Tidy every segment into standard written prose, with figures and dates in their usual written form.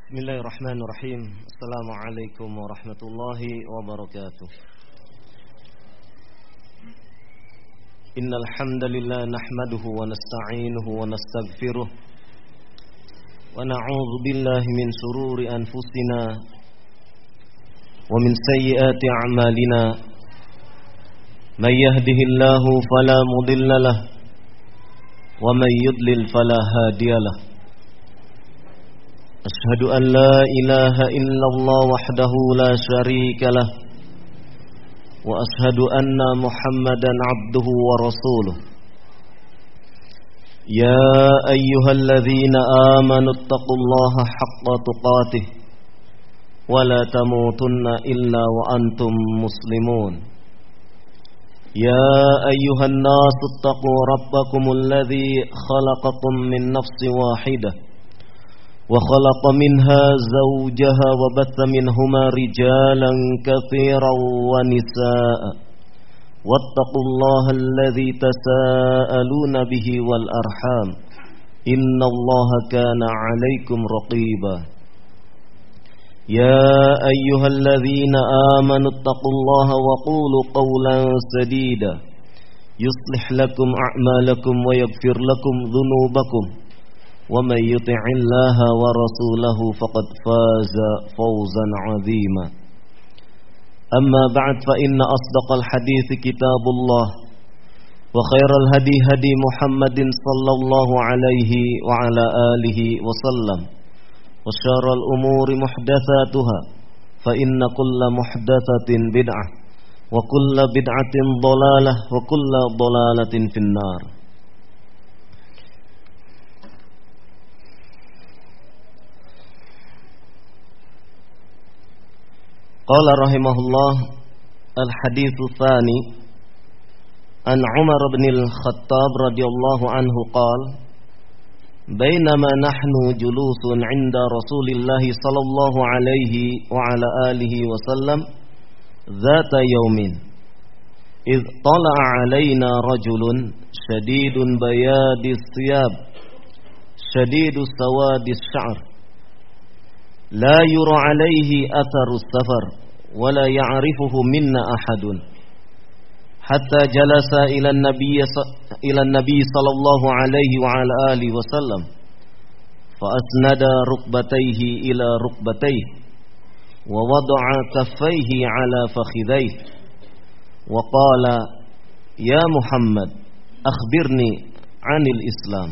Bismillahirrahmanirrahim. Assalamualaikum warahmatullahi wabarakatuh. Innal hamdalillah nahmaduhu wa nasta'inuhu wa nastaghfiruh wa na'udzu billahi min shururi anfusina wa min sayyiati a'malina. May yahdihillahu fala mudilla lahu wa may yudlil fala hadiyalah. Ashhadu an la ilaha illallah wahdahu la syarika lah wa ashhadu anna Muhammadan abduhu wa rasuluh. Ya ayyuhalladzina amanu taqullaha haqqa tuqatih wa la tamutunna illa wa antum muslimun. Ya ayyuhan nasu taqu rabbakumul ladzi khalaqakum min nafsin wahidah وخلق منها زوجها وبث منهما رجالا كثيرا ونساء واتقوا الله الذي تساءلون به والأرحام إن الله كان عليكم رقيبا يا أيها الذين آمنوا اتقوا الله وقولوا قولا سديدا يصلح لكم أعمالكم ويغفر لكم ذنوبكم ومن يطع الله ورسوله فقد فاز فوزا عظيما أما بعد فإن أصدق الحديث كتاب الله وخير الهدي هدي محمد صلى الله عليه وعلى آله وسلم وشر الأمور محدثاتها فإن كل محدثة بدعة وكل بدعة ضلالة وكل ضلالة في النار. Qala rahimahullah al-haditsu tsani an Umar bin al-Khattab radhiyallahu anhu qala bainama nahnu julusun 'inda Rasulillah sallallahu alaihi wa ala alihi wa sallam dhata yawmin idh tala'a 'alaina rajulun shadidun bayadis thiyab shadidus sawadis sha'r لا يرى عليه أثر السفر ولا يعرفه منا أحد حتى جلس إلى النبي صلى الله عليه وعلى آله وسلم فأسند ركبتيه إلى ركبتيه ووضع كفيه على فخذيه وقال يا محمد أخبرني عن الإسلام.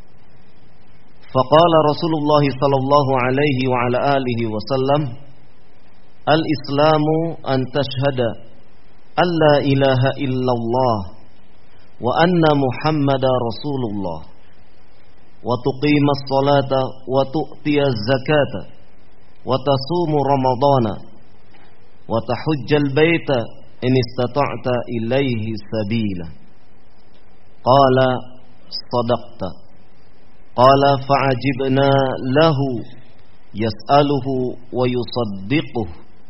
فقال رسول الله صلى الله عليه وعلى آله وسلم الإسلام أن تشهد أن لا إله إلا الله وأن محمد رسول الله وتقيم الصلاة وتؤتي الزكاة وتصوم رمضان وتحج البيت إن استطعت إليه سبيلا. قال صدقت. قال فعجبنا له يسأله ويصدقه.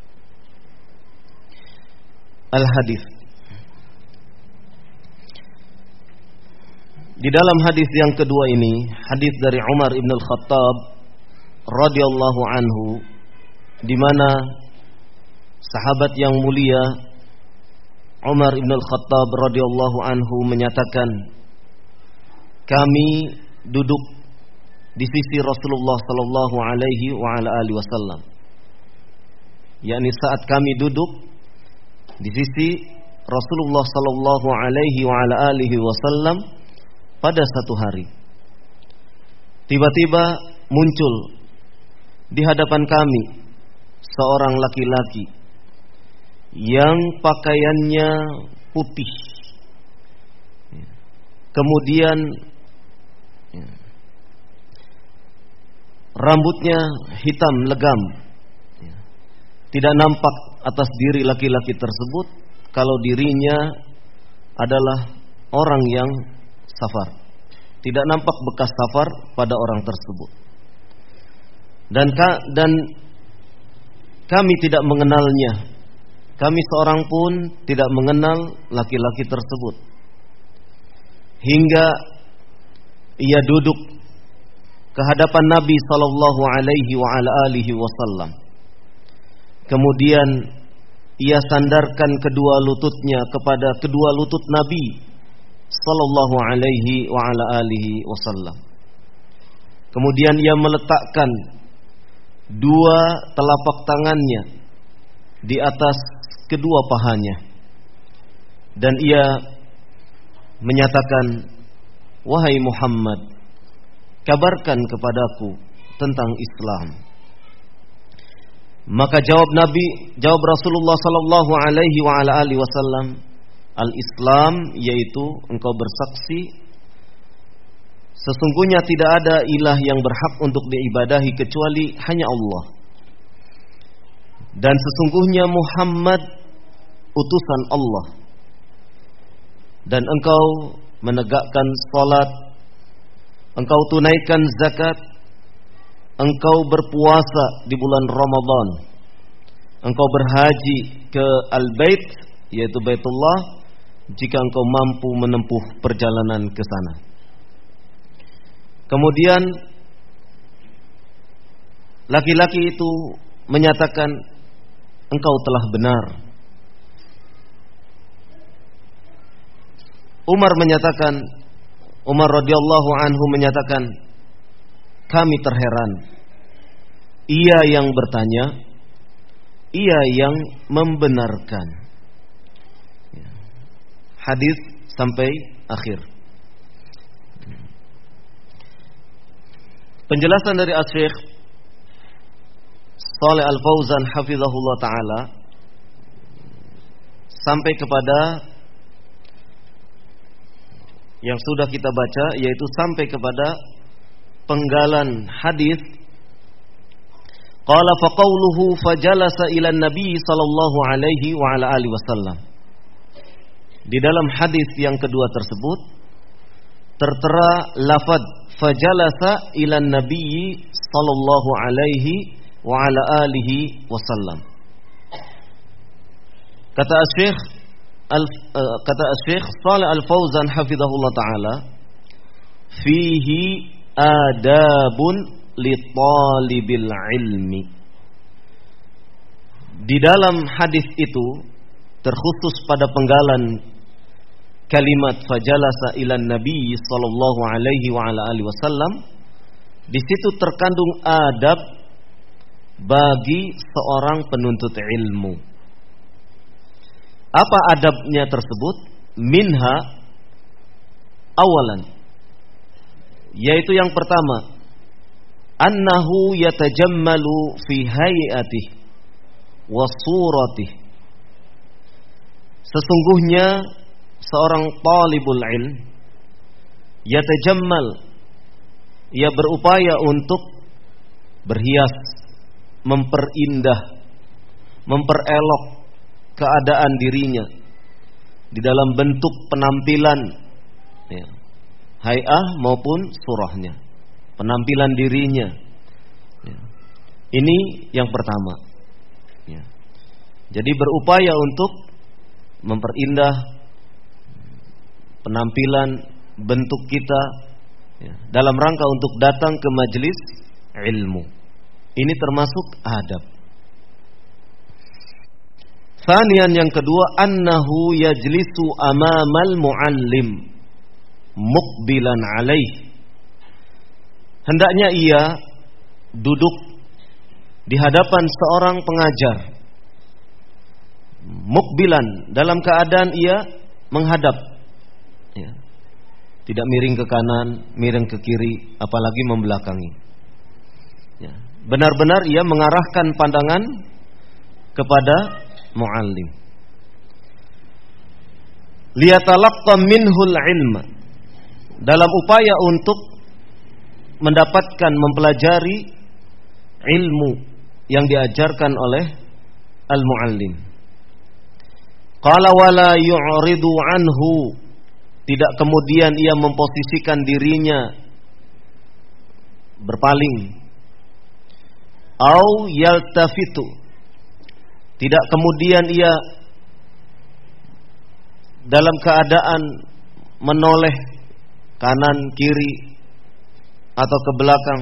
Al-hadis. Di dalam hadis yang kedua ini, hadis dari Umar ibn al-Khattab radhiyallahu anhu, di mana sahabat yang mulia Umar ibn al-Khattab radhiyallahu anhu menyatakan, kami duduk di sisi Rasulullah sallallahu alaihi wa ala alihi wasallam. yakni saat kami duduk di sisi Rasulullah sallallahu alaihi wa ala alihi wasallam pada satu hari. Tiba-tiba muncul di hadapan kami seorang laki-laki yang pakaiannya putih. Kemudian rambutnya hitam legam. Tidak nampak atas diri laki-laki tersebut kalau dirinya adalah orang yang safar. Tidak nampak bekas safar pada orang tersebut. Dan kami tidak mengenalnya. Kami seorang pun tidak mengenal laki-laki tersebut. Hingga ia duduk ke hadapan Nabi sallallahu alaihi wa ala alihi wasallam. Kemudian ia sandarkan kedua lututnya kepada kedua lutut Nabi sallallahu alaihi wa ala alihi wasallam. Kemudian ia meletakkan dua telapak tangannya di atas kedua pahanya dan ia menyatakan, "Wahai Muhammad, kabarkan kepadaku tentang Islam." Maka jawab Rasulullah sallallahu alaihi wa ala alihi wasallam, "Al-Islam yaitu engkau bersaksi sesungguhnya tidak ada ilah yang berhak untuk diibadahi kecuali hanya Allah, dan sesungguhnya Muhammad utusan Allah, dan engkau menegakkan salat, engkau tunaikan zakat, engkau berpuasa di bulan Ramadan, engkau berhaji ke Al-Bait yaitu Baitullah jika engkau mampu menempuh perjalanan ke sana." Kemudian laki-laki itu menyatakan, "Engkau telah benar." Umar radhiyallahu anhu menyatakan, "Kami terheran. Ia yang bertanya, ia yang membenarkan." Hadis sampai akhir. Penjelasan dari Asy-Syaikh Shalih Al-Fauzan hafizahullah taala sampai kepada yang sudah kita baca, yaitu sampai kepada penggalan hadis, qala fa qawluhu fajalasa ila nabi sallallahu alaihi wa ala alihi wasallam. Di dalam hadis yang kedua tersebut tertera lafaz fajalasa ila nabi sallallahu alaihi wa ala alihi wasallam. Kata Asy-Syaikh Shalih Al-Fauzan hafizahullah taala, fihi adabun li talibil ilmi. Di dalam hadis itu terkhusus pada penggalan kalimat fajalasa ilan nabi sallallahu alaihi wa ala alihi wasallam, di situ terkandung adab bagi seorang penuntut ilmu. Apa adabnya tersebut? Minha awalan, yaitu yang pertama, annahu yatajammalu fi hayatihi wa suratih. Sesungguhnya seorang talibul ilm yatajammal, ia berupaya untuk berhias, memperindah, memperelok keadaan dirinya di dalam bentuk penampilan, ya, hay'ah maupun surahnya, penampilan dirinya, ya. Ini yang pertama, ya. Jadi berupaya untuk memperindah penampilan bentuk kita, ya, dalam rangka untuk datang ke majelis ilmu. Ini termasuk adab. Tsaniyan, yang kedua, annahu yajlisu amamal muallim muqbilan alaih. Hendaknya ia duduk di hadapan seorang pengajar, muqbilan, dalam keadaan ia menghadap, ya. Tidak miring ke kanan, miring ke kiri, apalagi membelakangi, ya. Benar-benar ia mengarahkan pandangan kepada muallim. Liyatalaqqa minhul ilma, dalam upaya untuk mendapatkan, mempelajari ilmu yang diajarkan oleh al-muallim. Qala wala yu'ridu anhu, tidak kemudian ia memposisikan dirinya berpaling. Au yaltafitu, tidak kemudian ia dalam keadaan menoleh kanan kiri atau ke belakang.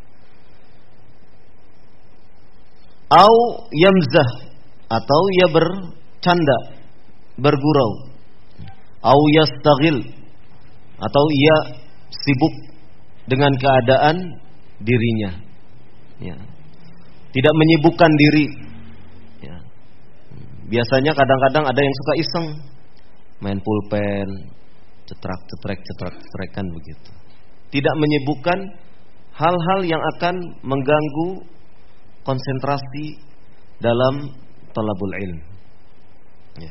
Au yamzah, atau ia bercanda, bergurau. Au yastaghil, atau ia sibuk dengan keadaan dirinya, ya. Tidak menyibukkan diri, ya. Biasanya kadang-kadang ada yang suka iseng, main pulpen, cetrak-cetrek kan begitu. Tidak menyibukkan hal-hal yang akan mengganggu konsentrasi dalam thalabul ilm, ya.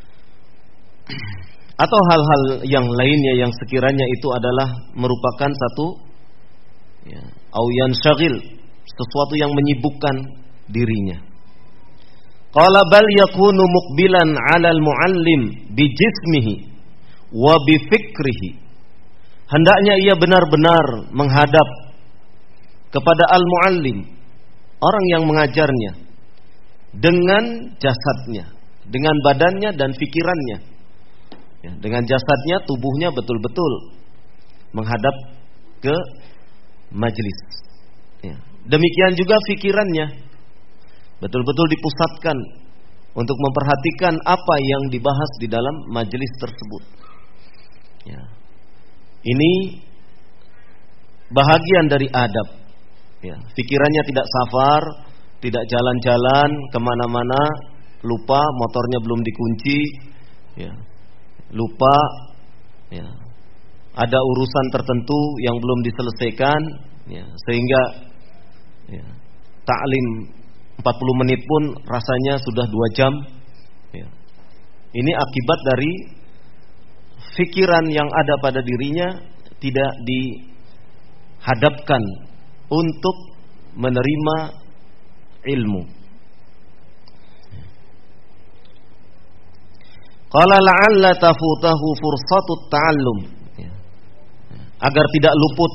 Atau hal-hal yang lainnya yang sekiranya itu adalah merupakan satu, ya, au yansyagil, sesuatu yang menyibukkan dirinya. Qala bal yakunu muqbilan 'alal muallim bi jismihi wa bi fikrihi. Hendaknya ia benar-benar menghadap kepada al-muallim, orang yang mengajarnya, dengan jasadnya, dengan badannya dan pikirannya, ya, dengan jasadnya, tubuhnya betul-betul menghadap ke majelis, ya. Demikian juga pikirannya betul-betul dipusatkan untuk memperhatikan apa yang dibahas di dalam majelis tersebut, ya. Ini bahagian dari adab, ya. Pikirannya tidak safar, tidak jalan-jalan kemana-mana, lupa motornya belum dikunci, ya. Lupa, ya, ada urusan tertentu yang belum diselesaikan, ya, sehingga, ya, taklim 40 menit pun rasanya sudah 2 jam, ya. Ini akibat dari pikiran yang ada pada dirinya tidak dihadapkan untuk menerima ilmu. Qala la'alla tafutahu fursatut ta'allum, ya. Agar tidak luput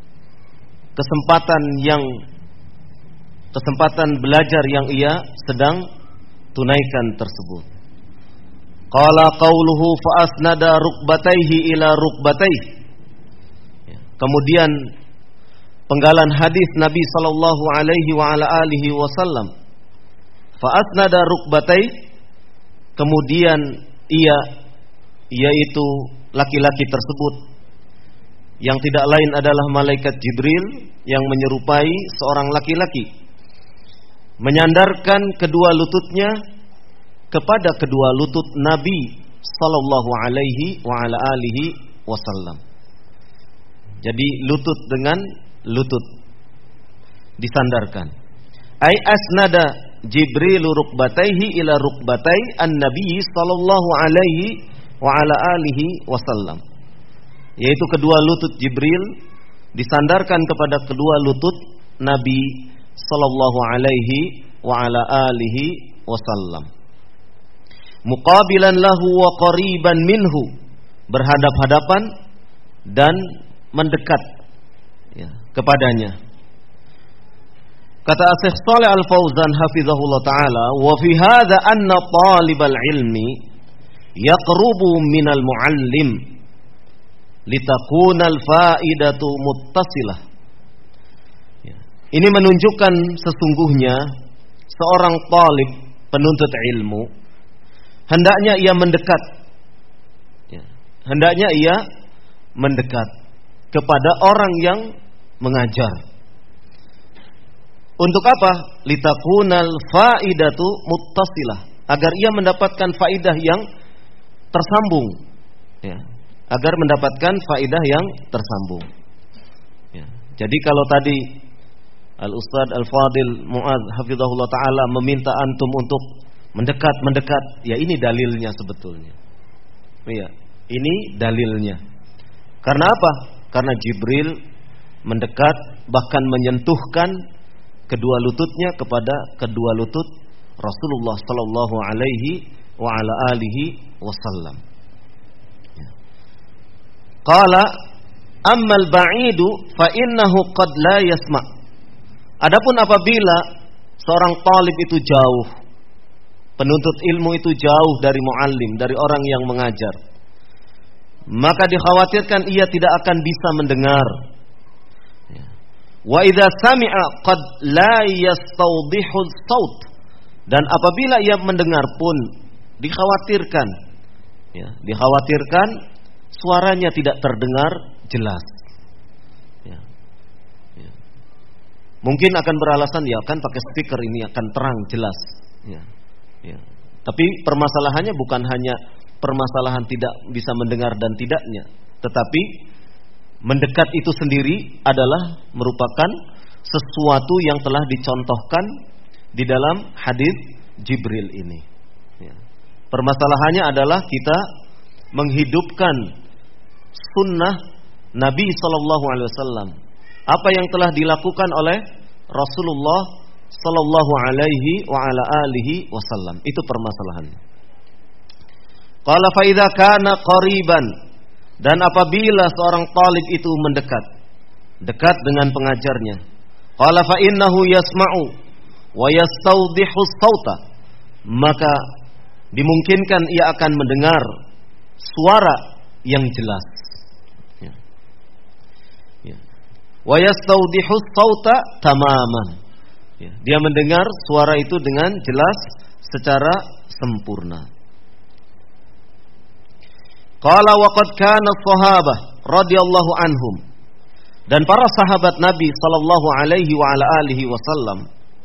kesempatan belajar yang ia sedang tunaikan tersebut. Qala qauluhu fa asnada rukbatayhi ila rukbatayhi. Kemudian penggalan hadis Nabi sallallahu alaihi wa ala alihi wasallam, fa asnada rukbatayhi, kemudian yaitu laki-laki tersebut yang tidak lain adalah malaikat Jibril yang menyerupai seorang laki-laki, menyandarkan kedua lututnya kepada kedua lutut Nabi sallallahu alaihi wa ala alihi wasallam. Jadi lutut dengan lutut disandarkan. Ai asnada Jibrilu rukbataihi ila rukbatai an-nabi sallallahu alaihi wa ala alihi wasallam. Yaitu kedua lutut Jibril disandarkan kepada kedua lutut Nabi sallallahu alaihi wa ala alihi wasallam. Muqabilan lahu wa qariban minhu, berhadap-hadapan dan mendekat, ya, kepadanya. Kata Syekh Shalih Al-Fauzan hafizahullah taala, wa fi hadza anna talibal ilmi yaqrubu minal muallim litakuna al-faidatu muttasilah. Ya. Ini menunjukkan sesungguhnya seorang talib, penuntut ilmu, hendaknya ia mendekat, ya, hendaknya ia mendekat kepada orang yang mengajar. Untuk apa? Litakunal faidatu muttasilah, agar ia mendapatkan faidah yang tersambung, ya, agar mendapatkan faidah yang tersambung, ya. Jadi kalau tadi Al-Ustadz Al-Fadil Mu'adz hafizahullah ta'ala meminta antum untuk mendekat, ya ini dalilnya sebetulnya, ya, ini dalilnya. Karena apa? Karena Jibril mendekat, bahkan menyentuhkan kedua lututnya kepada kedua lutut Rasulullah sallallahu alaihi wa ala alihi wasallam. Qala ammal ba'idu fa innahu qad la yasma'. Adapun apabila seorang talib itu jauh, penuntut ilmu itu jauh dari muallim, dari orang yang mengajar, maka dikhawatirkan ia tidak akan bisa mendengar. Wa idza sami'a qad la yastawdihu saut. Dan apabila ia mendengar pun dikhawatirkan, ya, dikhawatirkan suaranya tidak terdengar jelas. Ya. Ya. Mungkin akan beralasan, ya kan pakai speaker ini akan terang jelas. Ya. Ya. Tapi permasalahannya bukan hanya permasalahan tidak bisa mendengar dan tidaknya, tetapi mendekat itu sendiri adalah merupakan sesuatu yang telah dicontohkan di dalam hadis Jibril ini. Ya. Permasalahannya adalah kita menghidupkan sunnah Nabi Sallallahu Alaihi Wasallam, apa yang telah dilakukan oleh Rasulullah Sallallahu Alaihi wa ala alihi Wasallam. Itu permasalahannya. Qala fa idza kana qariban, dan apabila seorang talib itu mendekat, dekat dengan pengajarnya, qala fa innahu yasma'u wa yastawdihu sauta, maka dimungkinkan ia akan mendengar suara yang jelas. Ya. Ya. Wa yastawdihu sauta tamaman. Ya. Dia mendengar suara itu dengan jelas secara sempurna. Qala wa qad kana sahabah radhiyallahu anhum, dan para sahabat Nabi sallallahu alaihi wa ala alihi wasallam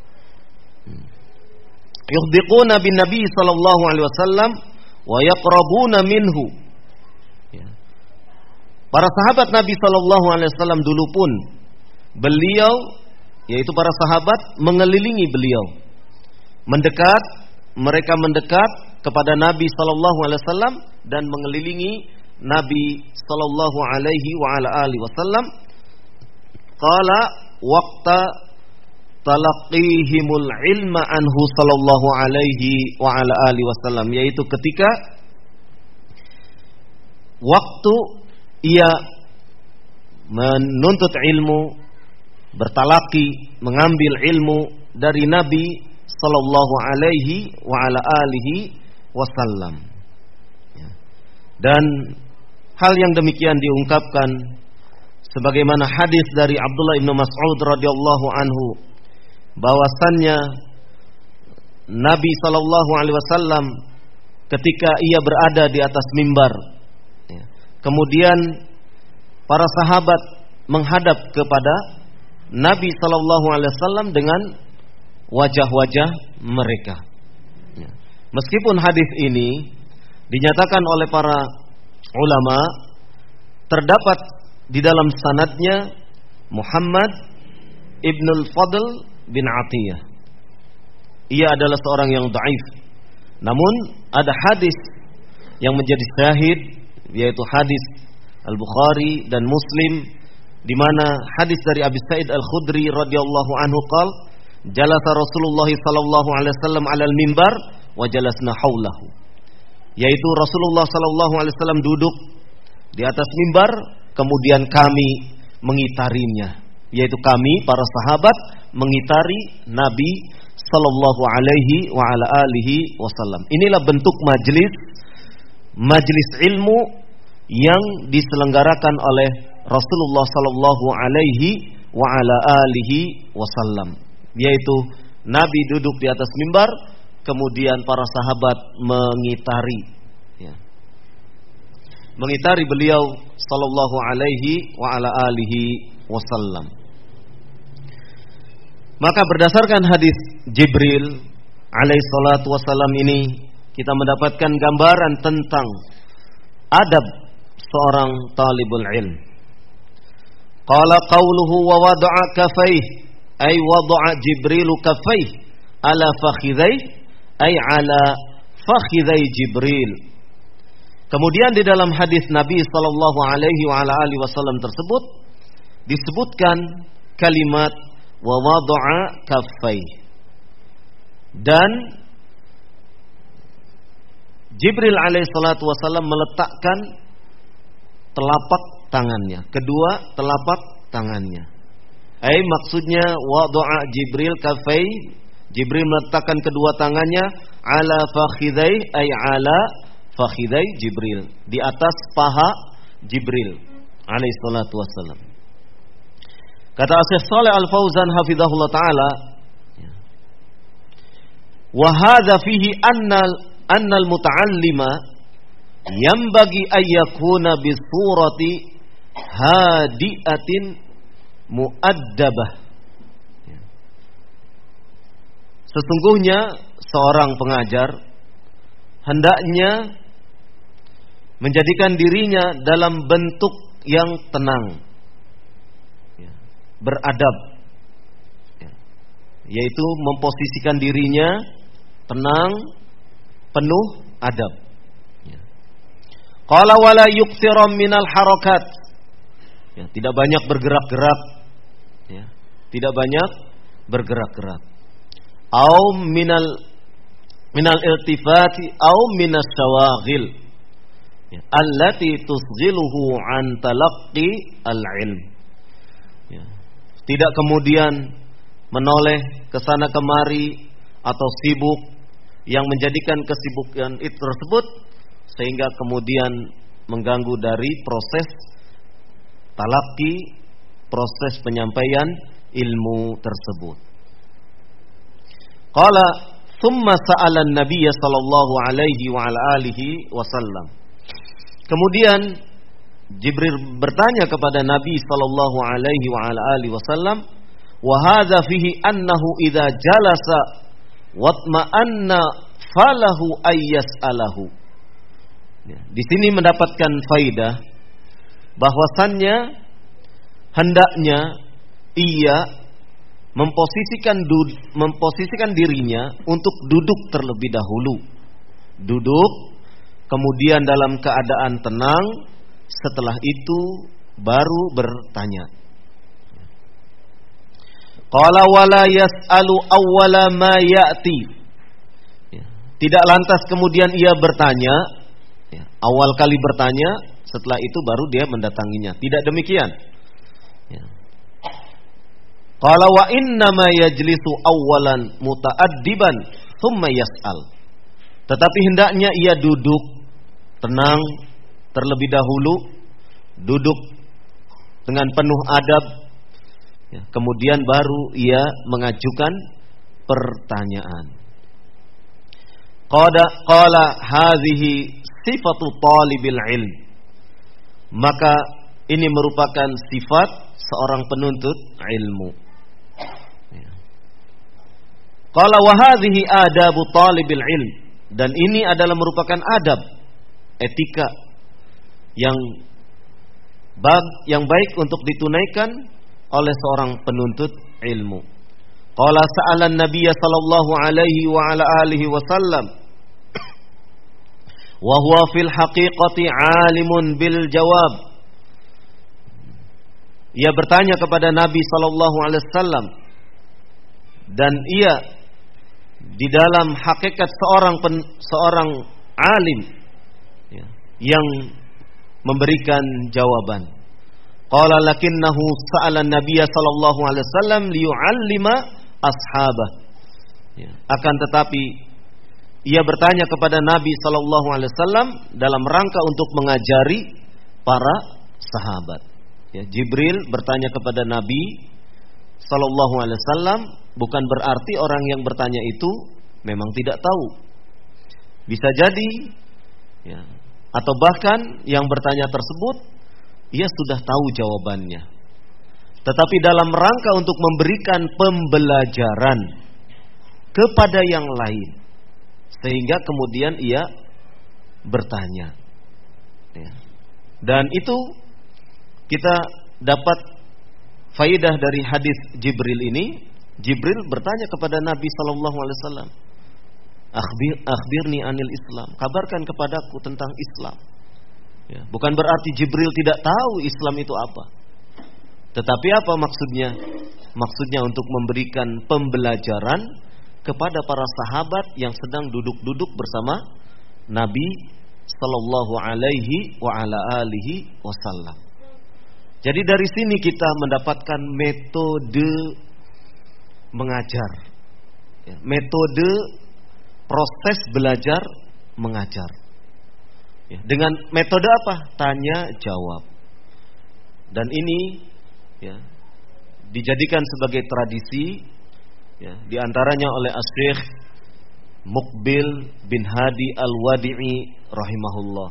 yuhdiquna bin Nabi sallallahu alaihi wasallam wa yaqrabuna minhu. Ya. Para sahabat Nabi sallallahu alaihi wasallam dulu pun beliau, yaitu para sahabat, mengelilingi beliau, mendekat, mereka mendekat kepada Nabi sallallahu alaihi wasallam dan mengelilingi Nabi sallallahu alaihi wa ala alihi wasallam. Qala waqta talaqihimul ilma anhu sallallahu alaihi wa ala alihi wasallam, yaitu ketika waktu ia menuntut ilmu, bertalaki, mengambil ilmu dari Nabi sallallahu alaihi wa ala alihi wasallam. Dan hal yang demikian diungkapkan sebagaimana hadis dari Abdullah bin Mas'ud radhiyallahu anhu, bahwasannya Nabi sallallahu alaihi wasallam ketika ia berada di atas mimbar, kemudian para sahabat menghadap kepada Nabi sallallahu alaihi wasallam dengan wajah-wajah mereka. Meskipun hadis ini dinyatakan oleh para ulama terdapat di dalam sanadnya Muhammad ibnul Fadl bin Atiyah, ia adalah seorang yang dhaif. Namun ada hadis yang menjadi syahid, yaitu hadis Al-Bukhari dan Muslim, di mana hadis dari Abi Sa'id Al-Khudri radhiyallahu anhu qala jalasa Rasulullah sallallahu alaihi wasallam 'alal mimbar wa jalasna haulahu, yaitu Rasulullah sallallahu alaihi wasallam duduk di atas mimbar, kemudian kami mengitarinya, yaitu kami para sahabat mengitari Nabi sallallahu alaihi wa ala alihi wasallam. Inilah bentuk majlis ilmu yang diselenggarakan oleh Rasulullah sallallahu alaihi wa ala alihi wasallam, yaitu Nabi duduk di atas mimbar, kemudian para sahabat mengitari, ya, mengitari beliau sallallahu alaihi wa ala alihi wasallam. Maka berdasarkan hadis Jibril alaihi salatu wasallam ini, kita mendapatkan gambaran tentang adab seorang talibul ilm. Qala qawluhu wa wada'a kafayh, ay wada'a Jibrilu kafayh ala fakhidhayh, ay ala fakhidhai Jibril. Kemudian di dalam hadis Nabi sallallahu alaihi wa ala alihi wasallam tersebut disebutkan kalimat wa wada'a kaffai, dan Jibril alaihi salatu wasallam meletakkan telapak tangannya, kedua telapak tangannya. Ai maksudnya wada'a Jibril kaffai, Jibril meletakkan kedua tangannya ala fakhidai, ay ala fakhidai Jibril, di atas paha Jibril alaihi salatu wassalam. Kata Syekh Shalih Al Fauzan hafizahullah taala, wa hadza fihi annal muta'allima yanbaghi ay yakuna bi surati hadi'atin mu'addabah. Sesungguhnya seorang pengajar hendaknya menjadikan dirinya dalam bentuk yang tenang, beradab, yaitu memposisikan dirinya tenang, penuh adab. Qala wala yukthiram minal harakat, tidak banyak bergerak-gerak, tidak banyak bergerak-gerak. Au minal iltifati au minas syawaghil allati tusghiluhu an talaqqi al-ilm. Tidak kemudian menoleh ke sana kemari atau sibuk yang menjadikan kesibukan itu tersebut sehingga kemudian mengganggu dari proses talaqi, proses penyampaian ilmu tersebut. Qala thumma sa'ala an-nabiy sallallahu alaihi wa ala alihi wasallam. Kemudian Jibril bertanya kepada Nabi sallallahu alaihi wa ala alihi wasallam, wa hadza fihi annahu idza jalasa watma'anna falahu ayyas'alahu. Di sini mendapatkan faidah bahwasannya hendaknya ia memposisikan dirinya untuk duduk terlebih dahulu. Duduk, kemudian dalam keadaan tenang, setelah itu baru bertanya. Qala wala yas'alu awwala ma ya'ti. Tidak lantas kemudian ia bertanya, awal kali bertanya, setelah itu baru dia mendatanginya. Tidak demikian. Qala wa inna ma yajlisu awwalan muta'addiban thumma yas'al. Tetapi hendaknya ia duduk tenang terlebih dahulu, duduk dengan penuh adab, kemudian baru ia mengajukan pertanyaan. Qala hadhihi sifatu talibil ilm. Maka ini merupakan sifat seorang penuntut ilmu. Qala wa hadhihi adabu talibil ilm. Dan ini adalah merupakan adab, etika yang baik untuk ditunaikan oleh seorang penuntut ilmu. Qala sa'ala an-nabiy sallallahu alaihi wa ala alihi wasallam wa huwa fil haqiqati alimun bil jawab. Ia bertanya kepada Nabi sallallahu alaihi wasallam dan ia di dalam hakikat seorang alim yang memberikan jawaban. Qala lakinnahu sa'ala an-nabiy sallallahu alaihi wasallam liyu'allima ashabah. Akan tetapi ia bertanya kepada Nabi sallallahu alaihi wasallam dalam rangka untuk mengajari para sahabat. Jibril bertanya kepada Nabi sallallahu alaihi wasallam bukan berarti orang yang bertanya itu memang tidak tahu. Bisa jadi atau bahkan yang bertanya tersebut ia sudah tahu jawabannya. Tetapi dalam rangka untuk memberikan pembelajaran kepada yang lain, sehingga kemudian ia bertanya. Dan itu kita dapat faidah dari hadis Jibril ini. Jibril bertanya kepada Nabi sallallahu alaihi wasallam, "Akhbirni anil Islam." Kabarkan kepadaku tentang Islam. Bukan berarti Jibril tidak tahu Islam itu apa. Tetapi apa maksudnya? Maksudnya untuk memberikan pembelajaran kepada para sahabat yang sedang duduk-duduk bersama Nabi sallallahu alaihi wa ala alihi wasallam. Jadi dari sini kita mendapatkan metode mengajar, metode proses belajar mengajar. Dengan metode apa? Tanya jawab. Dan ini dijadikan sebagai tradisi, ya, diantaranya oleh Asy-Syaikh Muqbil bin Hadi Al-Wadi'i rahimahullah.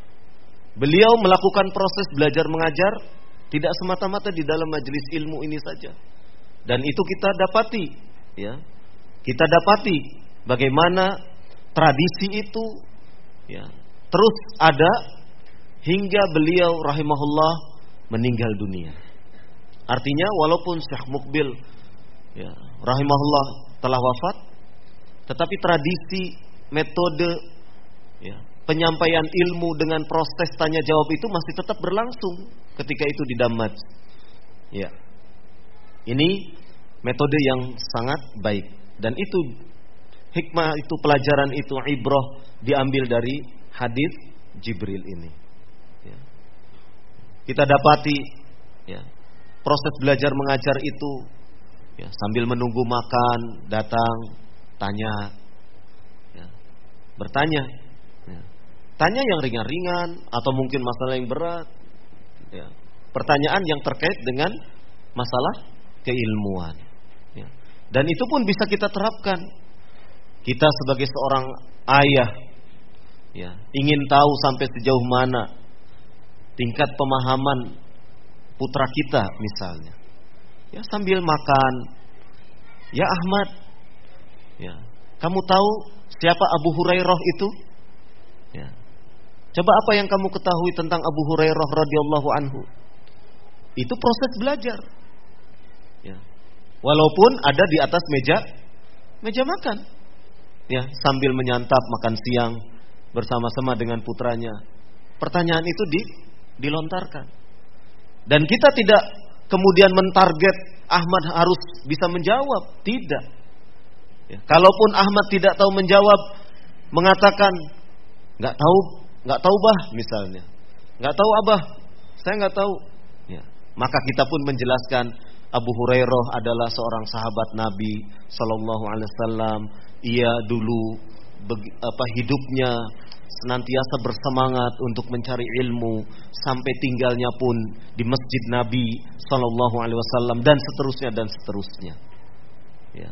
Beliau melakukan proses belajar mengajar tidak semata-mata di dalam majelis ilmu ini saja. Dan itu kita dapati, ya. Kita dapati bagaimana tradisi itu, ya, terus ada hingga beliau rahimahullah meninggal dunia. Artinya walaupun Syekh Muqbil, ya, rahimahullah telah wafat, tetapi tradisi, metode, ya, penyampaian ilmu dengan proses tanya jawab itu masih tetap berlangsung ketika itu di Damaj. Ya. Ini metode yang sangat baik, dan itu hikmah, itu pelajaran, itu ibrah diambil dari hadis Jibril ini. Ya. Kita dapati, ya, proses belajar mengajar itu, ya, sambil menunggu makan, datang, tanya, ya, bertanya, ya. Tanya yang ringan-ringan atau mungkin masalah yang berat, ya. Pertanyaan yang terkait dengan masalah keilmuan, ya. Dan itu pun bisa kita terapkan. Kita sebagai seorang ayah, ya, ingin tahu sampai sejauh mana tingkat pemahaman putra kita misalnya, ya, sambil makan, ya Ahmad, ya, kamu tahu siapa Abu Hurairah itu? Ya. Coba apa yang kamu ketahui tentang Abu Hurairah radhiyallahu anhu? Itu proses belajar, ya. Walaupun ada di atas meja makan, ya, sambil menyantap makan siang bersama-sama dengan putranya. Pertanyaan itu dilontarkan. Dan kita tidak kemudian mentarget Ahmad harus bisa menjawab, tidak. Ya, kalaupun Ahmad tidak tahu menjawab, mengatakan nggak tahu bah misalnya, nggak tahu abah, saya nggak tahu. Ya, maka kita pun menjelaskan Abu Hurairah adalah seorang sahabat Nabi Sallallahu Alaihi Wasallam. Ia dulu hidupnya senantiasa bersemangat untuk mencari ilmu, sampai tinggalnya pun di masjid Nabi Sallallahu Alaihi Wasallam, dan seterusnya. Ya.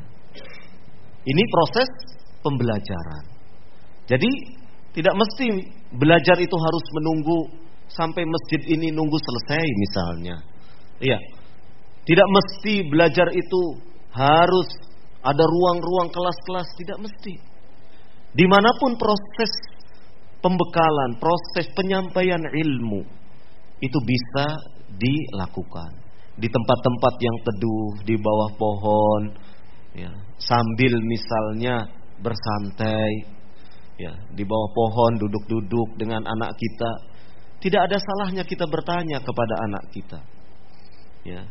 Ini proses pembelajaran. Jadi tidak mesti belajar itu harus menunggu sampai masjid ini nunggu selesai misalnya. Iya. Tidak mesti belajar itu harus ada ruang-ruang kelas-kelas, tidak mesti. Dimanapun proses pembekalan, proses penyampaian ilmu itu bisa dilakukan di tempat-tempat yang teduh, di bawah pohon, ya, sambil misalnya bersantai, ya, di bawah pohon duduk-duduk dengan anak kita. Tidak ada salahnya kita bertanya kepada anak kita, ya,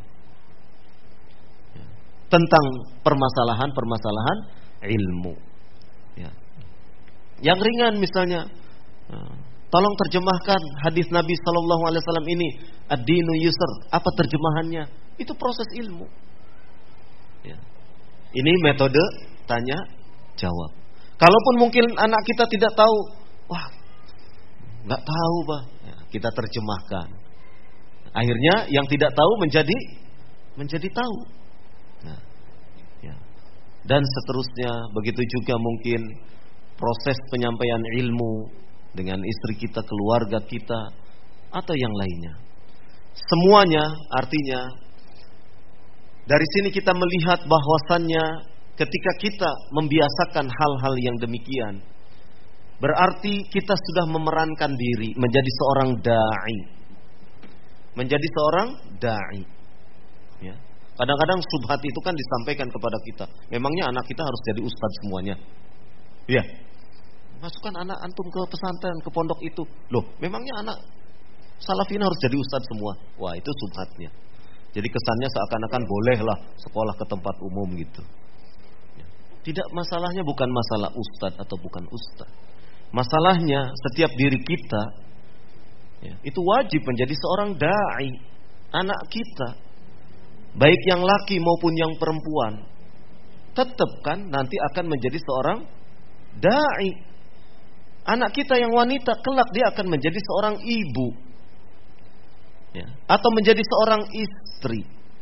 tentang permasalahan ilmu, ya. Yang ringan misalnya, tolong terjemahkan hadis Nabi Sallallahu Alaihi Wasallam ini, ad-dinu yusr. Apa terjemahannya? Itu proses ilmu. Ya. Ini metode tanya jawab. Kalaupun mungkin anak kita tidak tahu, wah, nggak tahu bah, ya, kita terjemahkan. Akhirnya yang tidak tahu menjadi tahu. Nah, ya. Dan seterusnya, begitu juga mungkin proses penyampaian ilmu dengan istri kita, keluarga kita, atau yang lainnya. Semuanya artinya dari sini kita melihat bahwasannya ketika kita membiasakan hal-hal yang demikian, berarti kita sudah memerankan diri menjadi seorang dai. Menjadi seorang dai. Ya. Kadang-kadang subhat itu kan disampaikan kepada kita. Memangnya anak kita harus jadi ustadz semuanya? Iya. Masukkan anak antum ke pesantren, ke pondok itu. Loh, memangnya anak salafin harus jadi ustadz semua? Wah, itu subhatnya. Jadi kesannya seakan-akan bolehlah sekolah ke tempat umum gitu. Tidak, masalahnya bukan masalah ustadz atau bukan ustadz. Masalahnya setiap diri kita, ya, itu wajib menjadi seorang dai. Anak kita, baik yang laki maupun yang perempuan, tetap kan nanti akan menjadi seorang dai. Anak kita yang wanita kelak dia akan menjadi seorang ibu, ya, atau menjadi seorang istri.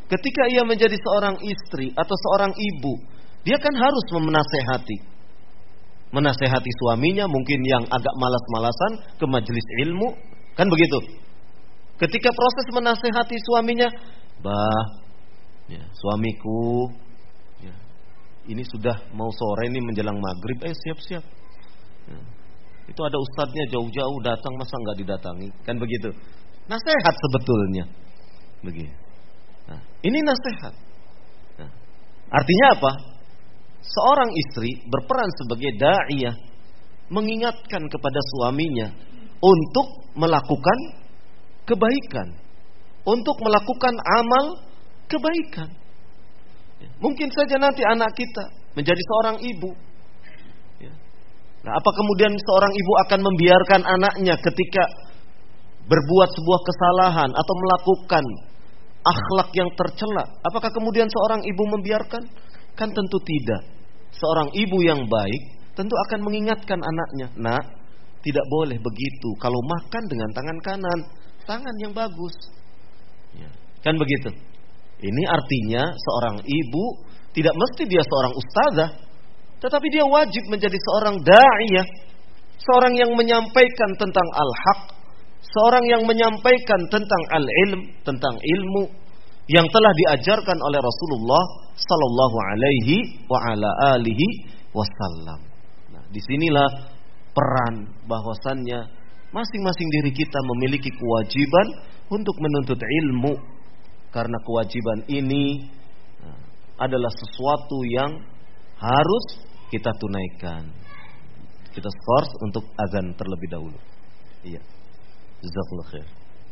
ketika ia menjadi seorang istri atau seorang ibu, dia kan harus menasehati suaminya, mungkin yang agak malas-malasan ke majelis ilmu, kan begitu. Ketika proses menasehati suaminya, "Bah, ya, suamiku, ya, ini sudah mau sore nih menjelang maghrib, siap-siap. Ya, itu ada ustadznya jauh-jauh datang, masa nggak didatangi?" Kan begitu. Nasihat sebetulnya, begitu. Nah, ini nasihat. Nah, artinya apa? Seorang istri berperan sebagai da'iyah, mengingatkan kepada suaminya untuk melakukan kebaikan, untuk melakukan amal kebaikan. Mungkin saja nanti anak kita menjadi seorang ibu. Nah, apa kemudian seorang ibu akan membiarkan anaknya ketika berbuat sebuah kesalahan atau melakukan akhlak yang tercela? Apakah kemudian seorang ibu membiarkan? Kan tentu tidak. Seorang ibu yang baik tentu akan mengingatkan anaknya, "Nak, tidak boleh begitu. Kalau makan dengan tangan kanan, tangan yang bagus." Ya, kan begitu. Ini artinya seorang ibu tidak mesti dia seorang ustazah, tetapi dia wajib menjadi seorang da'iyah, seorang yang menyampaikan tentang al-haq, seorang yang menyampaikan tentang al-ilm, tentang ilmu yang telah diajarkan oleh Rasulullah sallallahu alaihi wa ala alihi wasallam. Nah, disinilah peran bahwasannya masing-masing diri kita memiliki kewajiban untuk menuntut ilmu, karena kewajiban ini adalah sesuatu yang harus kita tunaikan. Kita skors untuk azan terlebih dahulu. Iya. Jazakallahu khair.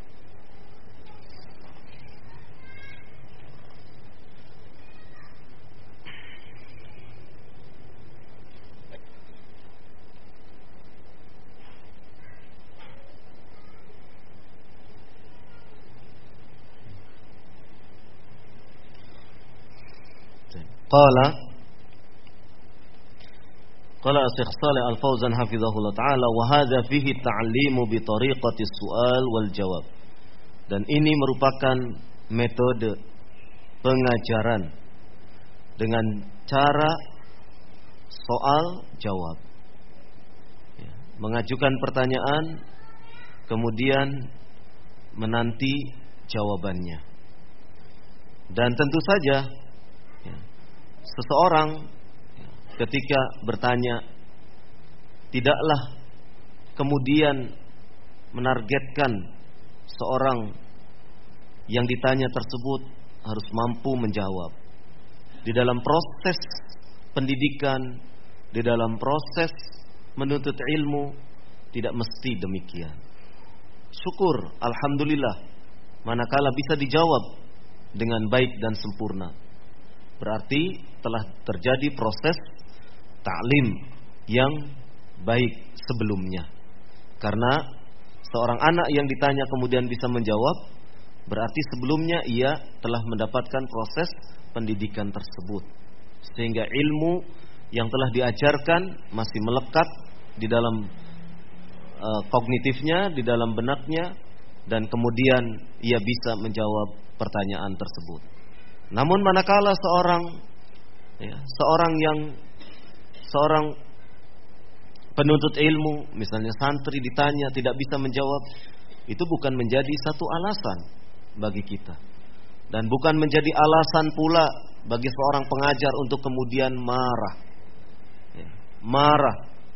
Qala Syekh Shalih Al-Fauzan hafizahullah taala, wa hadza fihi ta'limu bi tariqati su'al wal jawab. Dan ini merupakan metode pengajaran dengan cara soal jawab. Ya, mengajukan pertanyaan kemudian menanti jawabannya. Dan tentu saja seseorang ketika bertanya tidaklah kemudian menargetkan seorang yang ditanya tersebut harus mampu menjawab. Di dalam proses pendidikan, di dalam proses menuntut ilmu tidak mesti demikian. Syukur, alhamdulillah, manakala bisa dijawab dengan baik dan sempurna, berarti telah terjadi proses ta'lim yang baik sebelumnya. Karena seorang anak yang ditanya kemudian bisa menjawab, berarti sebelumnya ia telah mendapatkan proses pendidikan tersebut, sehingga ilmu yang telah diajarkan masih melekat di dalam kognitifnya, di dalam benaknya, dan kemudian ia bisa menjawab pertanyaan tersebut. Namun manakala seorang penuntut ilmu, misalnya santri, ditanya tidak bisa menjawab, itu bukan menjadi satu alasan bagi kita, dan bukan menjadi alasan pula bagi seorang pengajar untuk kemudian marah,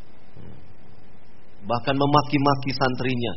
bahkan memaki-maki santrinya.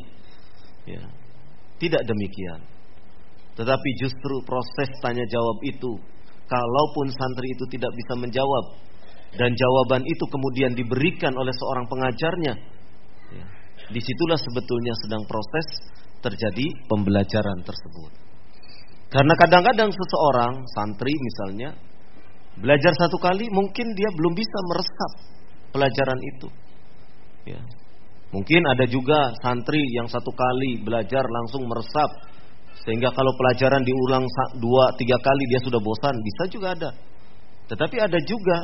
Tidak demikian. Tetapi justru proses tanya jawab itu, kalaupun santri itu tidak bisa menjawab dan jawaban itu kemudian diberikan oleh seorang pengajarnya, disitulah sebetulnya sedang proses terjadi pembelajaran tersebut. Karena kadang-kadang seseorang santri misalnya belajar satu kali, mungkin dia belum bisa meresap pelajaran itu. Mungkin ada juga santri yang satu kali belajar langsung meresap, sehingga kalau pelajaran diulang 2-3 kali dia sudah bosan. Bisa juga ada. Tetapi ada juga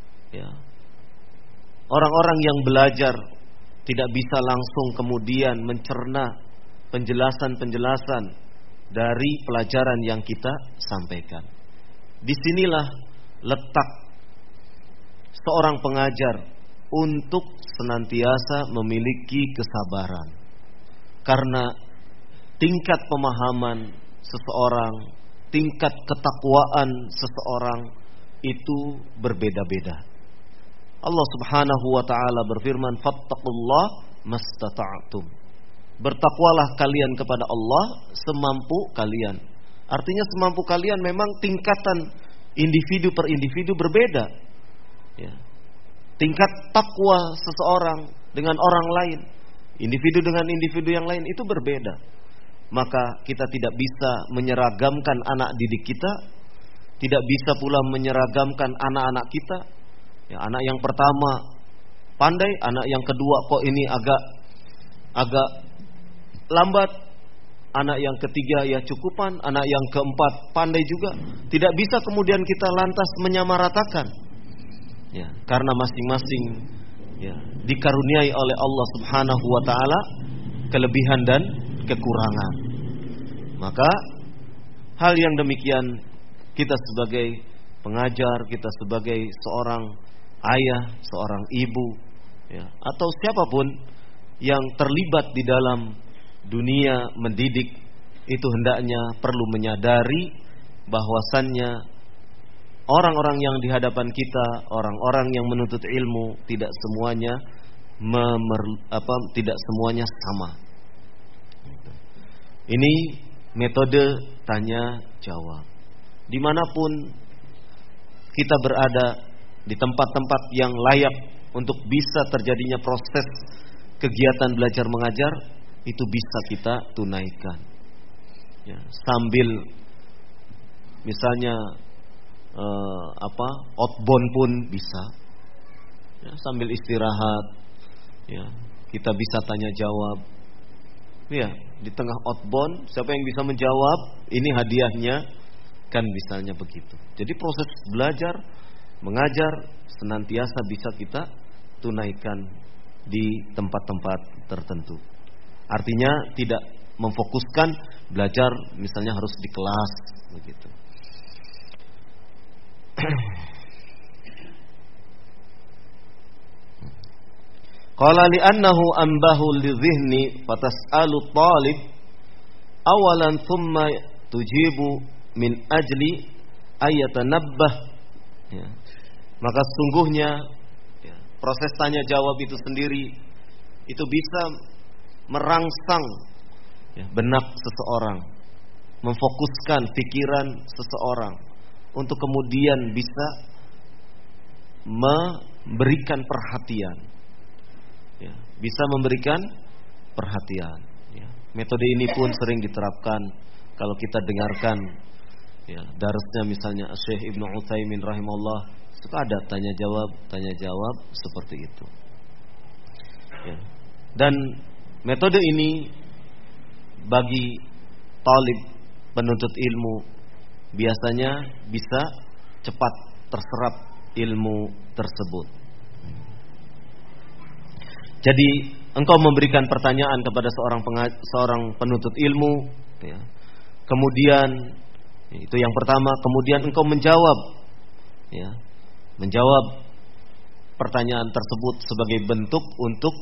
orang-orang yang belajar tidak bisa langsung kemudian mencerna penjelasan-penjelasan dari pelajaran yang kita sampaikan. Disinilah letak seorang pengajar untuk senantiasa memiliki kesabaran. Karena tingkat pemahaman seseorang, tingkat ketakwaan seseorang itu berbeda-beda. Allah Subhanahu wa taala berfirman, "Fattaqullah mastata'tum." Bertakwalah kalian kepada Allah semampu kalian. Artinya semampu kalian memang tingkatan individu per individu berbeda. Ya. Tingkat takwa seseorang dengan orang lain, individu dengan individu yang lain itu berbeda. Maka kita tidak bisa menyeragamkan anak didik kita, tidak bisa pula menyeragamkan anak-anak kita. Ya, anak yang pertama pandai, anak yang kedua kok ini agak lambat, anak yang ketiga ya cukupan, anak yang keempat pandai juga. Tidak bisa kemudian kita lantas menyamaratakan. Ya, karena masing-masing ya dikaruniai oleh Allah Subhanahu wa taala kelebihan dan kekurangan. Maka hal yang demikian kita sebagai pengajar, kita sebagai seorang ayah, seorang ibu ya, atau siapapun yang terlibat di dalam dunia mendidik itu hendaknya perlu menyadari bahwasannya orang-orang yang di hadapan kita, orang-orang yang menuntut ilmu tidak semuanya tidak semuanya sama. Ini metode tanya jawab. Dimanapun kita berada, di tempat-tempat yang layak untuk bisa terjadinya proses kegiatan belajar mengajar, itu bisa kita tunaikan. Ya, sambil misalnya outbound pun bisa. Ya, sambil istirahat, ya, kita bisa tanya jawab. Ya, di tengah outbound, siapa yang bisa menjawab, ini hadiahnya, kan misalnya begitu. Jadi proses belajar mengajar senantiasa bisa kita tunaikan di tempat-tempat tertentu. Artinya tidak memfokuskan belajar misalnya harus di kelas begitu. Qala li'annahu anbahu lidhihni fatas'alu talib awalan thumma tujibu min ajli ayatanabbah. Ya. Maka sungguhnya ya, proses tanya jawab itu sendiri itu bisa merangsang ya, benak seseorang, memfokuskan pikiran seseorang untuk kemudian bisa memberikan perhatian, ya, bisa memberikan perhatian. Ya. Metode ini pun sering diterapkan kalau kita dengarkan ya, darasnya misalnya Syekh Ibnu Utsaimin rahimahullah, suka ada tanya jawab seperti itu. Ya. Dan metode ini bagi talib penuntut ilmu biasanya bisa cepat terserap ilmu tersebut. Jadi engkau memberikan pertanyaan kepada seorang penuntut ilmu, ya. Kemudian itu yang pertama, kemudian engkau menjawab, ya, menjawab pertanyaan tersebut sebagai bentuk untuk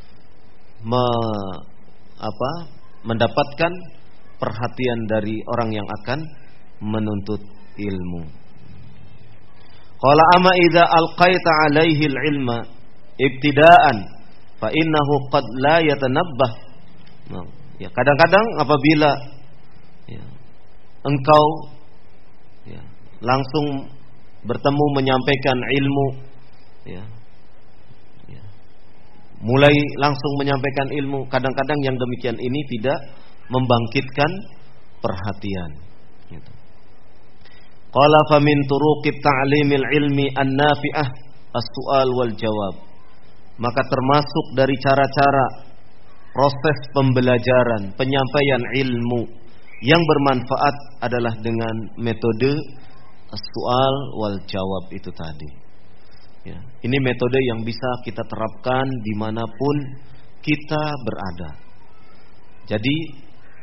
mendapatkan perhatian dari orang yang akan menuntut ilmu. Qala amma idza alqaita alaihi al-ilma ibtidaan fa innahu qad la yatanabbah. Ya, kadang-kadang apabila ya, engkau ya, langsung bertemu menyampaikan ilmu, ya, ya, mulai langsung menyampaikan ilmu, kadang-kadang yang demikian ini tidak membangkitkan perhatian. Gitu. Qala fa min turuqit ta'limil ilmi an-nafi'ah as-su'al wal jawab. Maka termasuk dari cara-cara proses pembelajaran, penyampaian ilmu yang bermanfaat adalah dengan metode as-su'al wal jawab itu tadi. Ya, ini metode yang bisa kita terapkan dimanapun kita berada. Jadi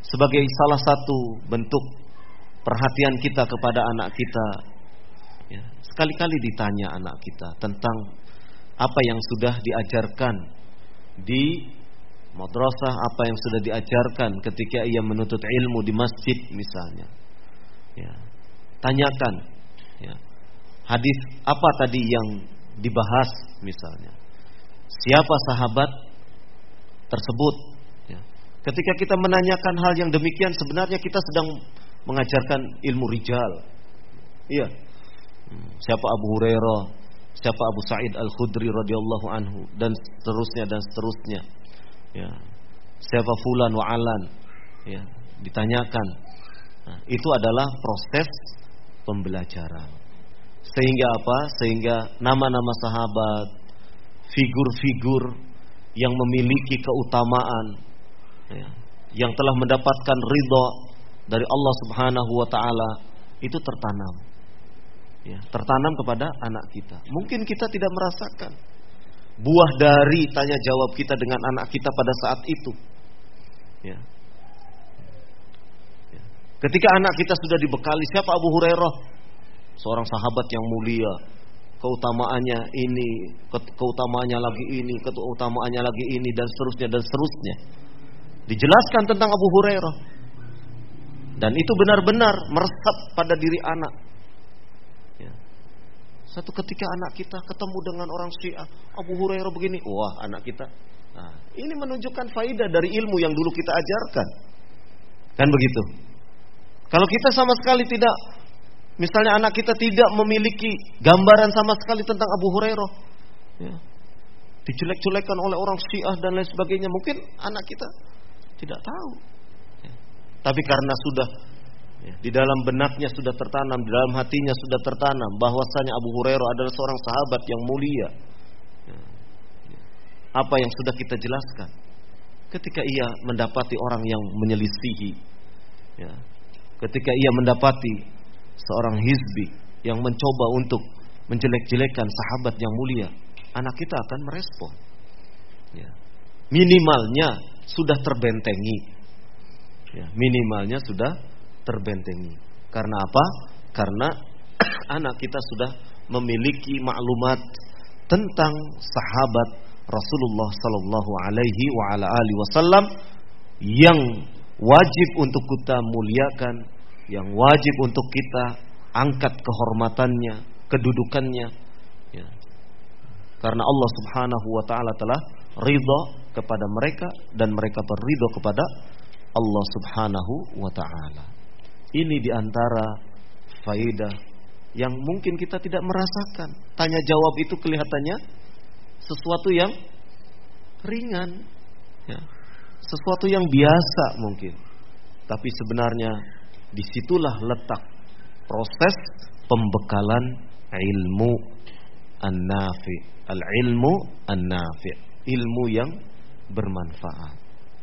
sebagai salah satu bentuk perhatian kita kepada anak kita, ya, sekali-kali ditanya anak kita tentang apa yang sudah diajarkan di madrasah, apa yang sudah diajarkan ketika ia menuntut ilmu di masjid misalnya. Ya, tanyakan, ya, hadis apa tadi yang dibahas misalnya. Siapa sahabat tersebut? Ya. Ketika kita menanyakan hal yang demikian, sebenarnya kita sedang mengajarkan ilmu rijal. Iya. Siapa Abu Hurairah, siapa Abu Sa'id Al-Khudri radhiyallahu anhu, dan seterusnya dan seterusnya. Ya. Siapa fulan wa alan, ya, ditanyakan. Nah, itu adalah proses pembelajaran. Sehingga apa? Sehingga nama-nama sahabat, figur-figur yang memiliki keutamaan, ya, yang telah mendapatkan ridha dari Allah Subhanahu wa taala, itu tertanam. Ya, tertanam kepada anak kita. Mungkin kita tidak merasakan buah dari tanya jawab kita dengan anak kita pada saat itu. Ya. Ya. Ketika anak kita sudah dibekali, siapa Abu Hurairah? Seorang sahabat yang mulia. Keutamaannya ini, keutamaannya lagi ini, keutamaannya lagi ini, dan seterusnya dan seterusnya. Dijelaskan tentang Abu Hurairah. Dan itu benar-benar meresap pada diri anak. Ya. Satu ketika anak kita ketemu dengan orang Syiah, Abu Hurairah begini, wah, anak kita. Nah, ini menunjukkan faidah dari ilmu yang dulu kita ajarkan. Kan begitu. Kalau kita sama sekali tidak, misalnya anak kita tidak memiliki gambaran sama sekali tentang Abu Hurairah, ya, dijelek-jelekan oleh orang Syiah dan lain sebagainya, mungkin anak kita tidak tahu. Ya. Tapi karena sudah, ya, di dalam benaknya sudah tertanam, di dalam hatinya sudah tertanam bahwasanya Abu Hurairah adalah seorang sahabat yang mulia. Ya. Ya. Apa yang sudah kita jelaskan, ketika ia mendapati orang yang menyelisihi, ya, ketika ia mendapati seorang hizbi yang mencoba untuk menjelek-jelekan sahabat yang mulia, anak kita akan merespon. Ya. Minimalnya sudah terbentengi. Ya. Minimalnya sudah terbentengi. Karena apa? Karena anak kita sudah memiliki maklumat tentang sahabat Rasulullah Sallallahu Alaihi Wasallam yang wajib untuk kita muliakan, yang wajib untuk kita angkat kehormatannya, kedudukannya, ya. Karena Allah Subhanahu wa taala telah ridha kepada mereka dan mereka berridha kepada Allah Subhanahu wa taala. Ini diantara faedah yang mungkin kita tidak merasakan. Tanya jawab itu kelihatannya sesuatu yang ringan, ya. Sesuatu yang biasa mungkin. Tapi sebenarnya disitulah letak proses pembekalan ilmu an-nafi, al-ilmu an-nafi, ilmu yang bermanfaat.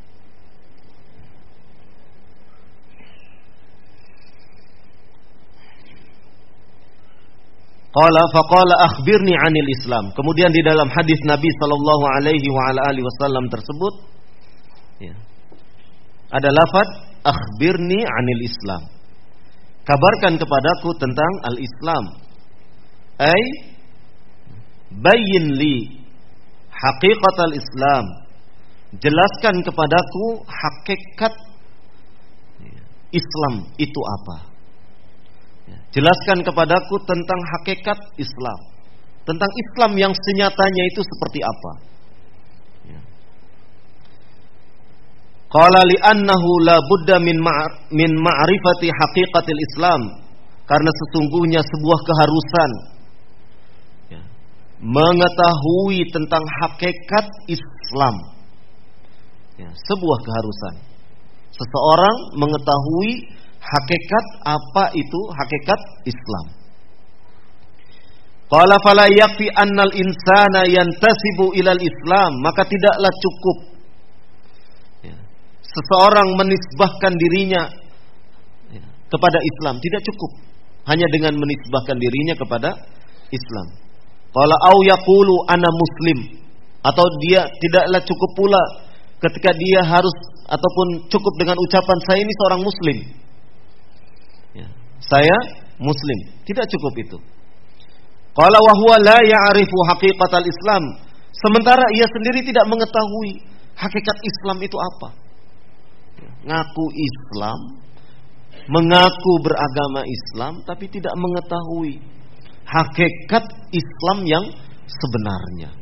Faqala akhbirni 'anil Islam. Kemudian di dalam hadis Nabi sallallahu alaihi wasallam tersebut, ya, ada lafaz akhbirni 'anil Islam. Kabarkan kepadaku tentang al-Islam. Ay bayyin li haqiqat al-Islam. Jelaskan kepadaku hakikat Islam itu apa. Jelaskan kepadaku tentang hakikat Islam. Tentang Islam yang senyatanya itu seperti apa. Qala li'annahu la budda min ma'rifati haqiqatil Islam. Karena sesungguhnya sebuah keharusan, ya, mengetahui tentang hakikat Islam. Ya, sebuah keharusan. Seseorang mengetahui hakikat apa itu hakikat Islam. Qala fala yakfi annal insana yantasibu ilal Islam. Maka tidaklah cukup, ya, seseorang menisbahkan dirinya, ya, kepada Islam. Tidak cukup hanya dengan menisbahkan dirinya kepada Islam. Qala au yaqulu ana muslim. Atau dia tidaklah cukup pula ketika dia harus ataupun cukup dengan ucapan saya ini seorang muslim. Ya, saya muslim, tidak cukup itu. Qala wa huwa la ya'rifu haqiqatal Islam. Sementara ia sendiri tidak mengetahui hakikat Islam itu apa. Ngaku Islam, mengaku beragama Islam, tapi tidak mengetahui hakikat Islam yang sebenarnya.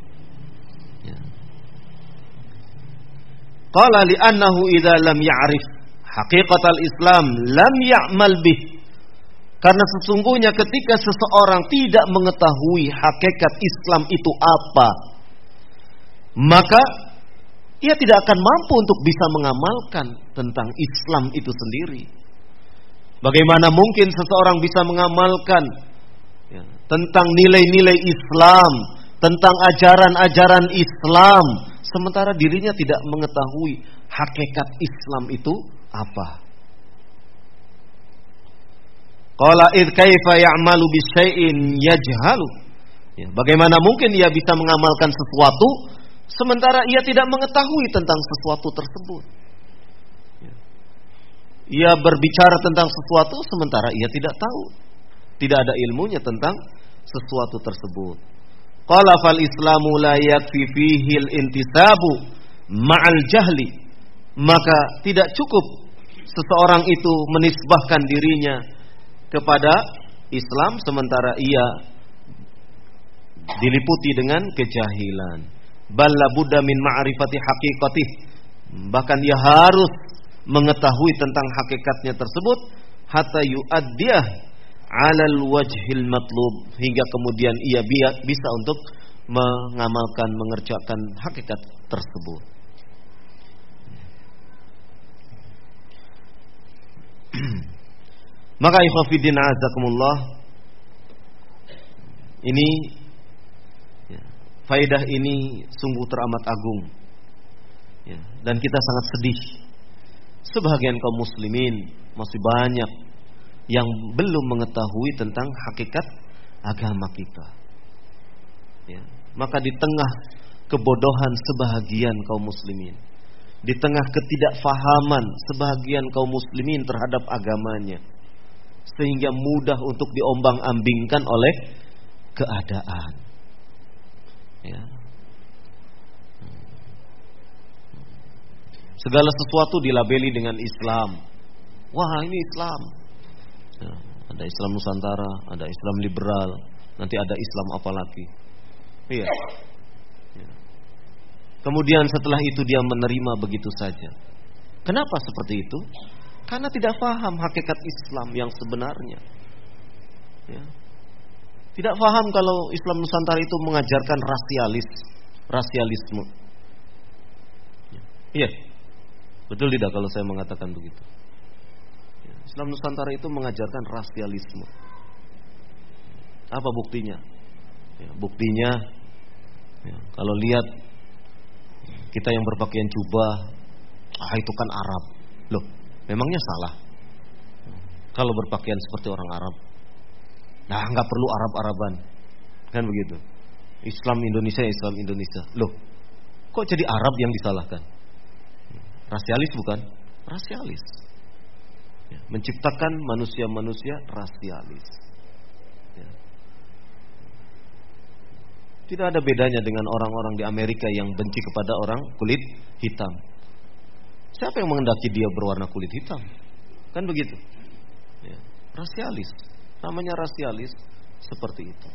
Qala li'annahu idza lam ya'rif haqiqatal Islam lam ya'mal bih. Karena sesungguhnya ketika seseorang tidak mengetahui hakikat Islam itu apa, maka ia tidak akan mampu untuk bisa mengamalkan tentang Islam itu sendiri. Bagaimana mungkin seseorang bisa mengamalkan tentang nilai-nilai Islam, tentang ajaran-ajaran Islam, sementara dirinya tidak mengetahui hakikat Islam itu apa? Qala id kaifa ya'malu bisyai'in yajhalu. Bagaimana mungkin ia bisa mengamalkan sesuatu sementara ia tidak mengetahui tentang sesuatu tersebut? Ia berbicara tentang sesuatu sementara ia tidak tahu, tidak ada ilmunya tentang sesuatu tersebut. Qala fal islamu la yakfi fihi al-intisabu ma'al jahli. Maka tidak cukup seseorang itu menisbahkan dirinya kepada Islam sementara ia diliputi dengan kejahilan. Bal la budda min ma'rifati haqiqatih. Bahkan ia harus mengetahui tentang hakikatnya tersebut hatta yu'addiyah 'alal wajhil matlub, hingga kemudian ia bisa untuk mengamalkan, mengerjakan hakikat tersebut. Maka ikhwafidin azakumullah, ini faedah ini sungguh teramat agung, dan kita sangat sedih. Sebagian kaum muslimin masih banyak yang belum mengetahui tentang hakikat agama kita. Maka di tengah kebodohan sebahagian kaum muslimin, di tengah ketidakfahaman sebahagian kaum muslimin terhadap agamanya, sehingga mudah untuk diombang-ambingkan oleh keadaan. Segala sesuatu dilabeli dengan Islam. Wah, ini Islam. Ada Islam Nusantara, ada Islam liberal, nanti ada Islam apa lagi? Kemudian setelah itu dia menerima begitu saja. Kenapa seperti itu? Karena tidak paham hakikat Islam yang sebenarnya. Tidak paham kalau Islam Nusantara itu mengajarkan rasialisme. Iya, betul tidak kalau saya mengatakan begitu? Islam Nusantara itu mengajarkan rasialisme. Apa buktinya? Buktinya, kalau lihat kita yang berpakaian jubah, itu kan Arab. Loh, memangnya salah kalau berpakaian seperti orang Arab? Nah, nggak perlu Arab-Araban, kan begitu? Islam Indonesia. Loh, kok jadi Arab yang disalahkan? Rasialis bukan? Rasialis. Menciptakan manusia-manusia rasialis. Tidak ada bedanya dengan orang-orang di Amerika yang benci kepada orang kulit hitam. Siapa yang menghendaki dia berwarna kulit hitam? Kan begitu. Rasialis. Namanya rasialis seperti itu.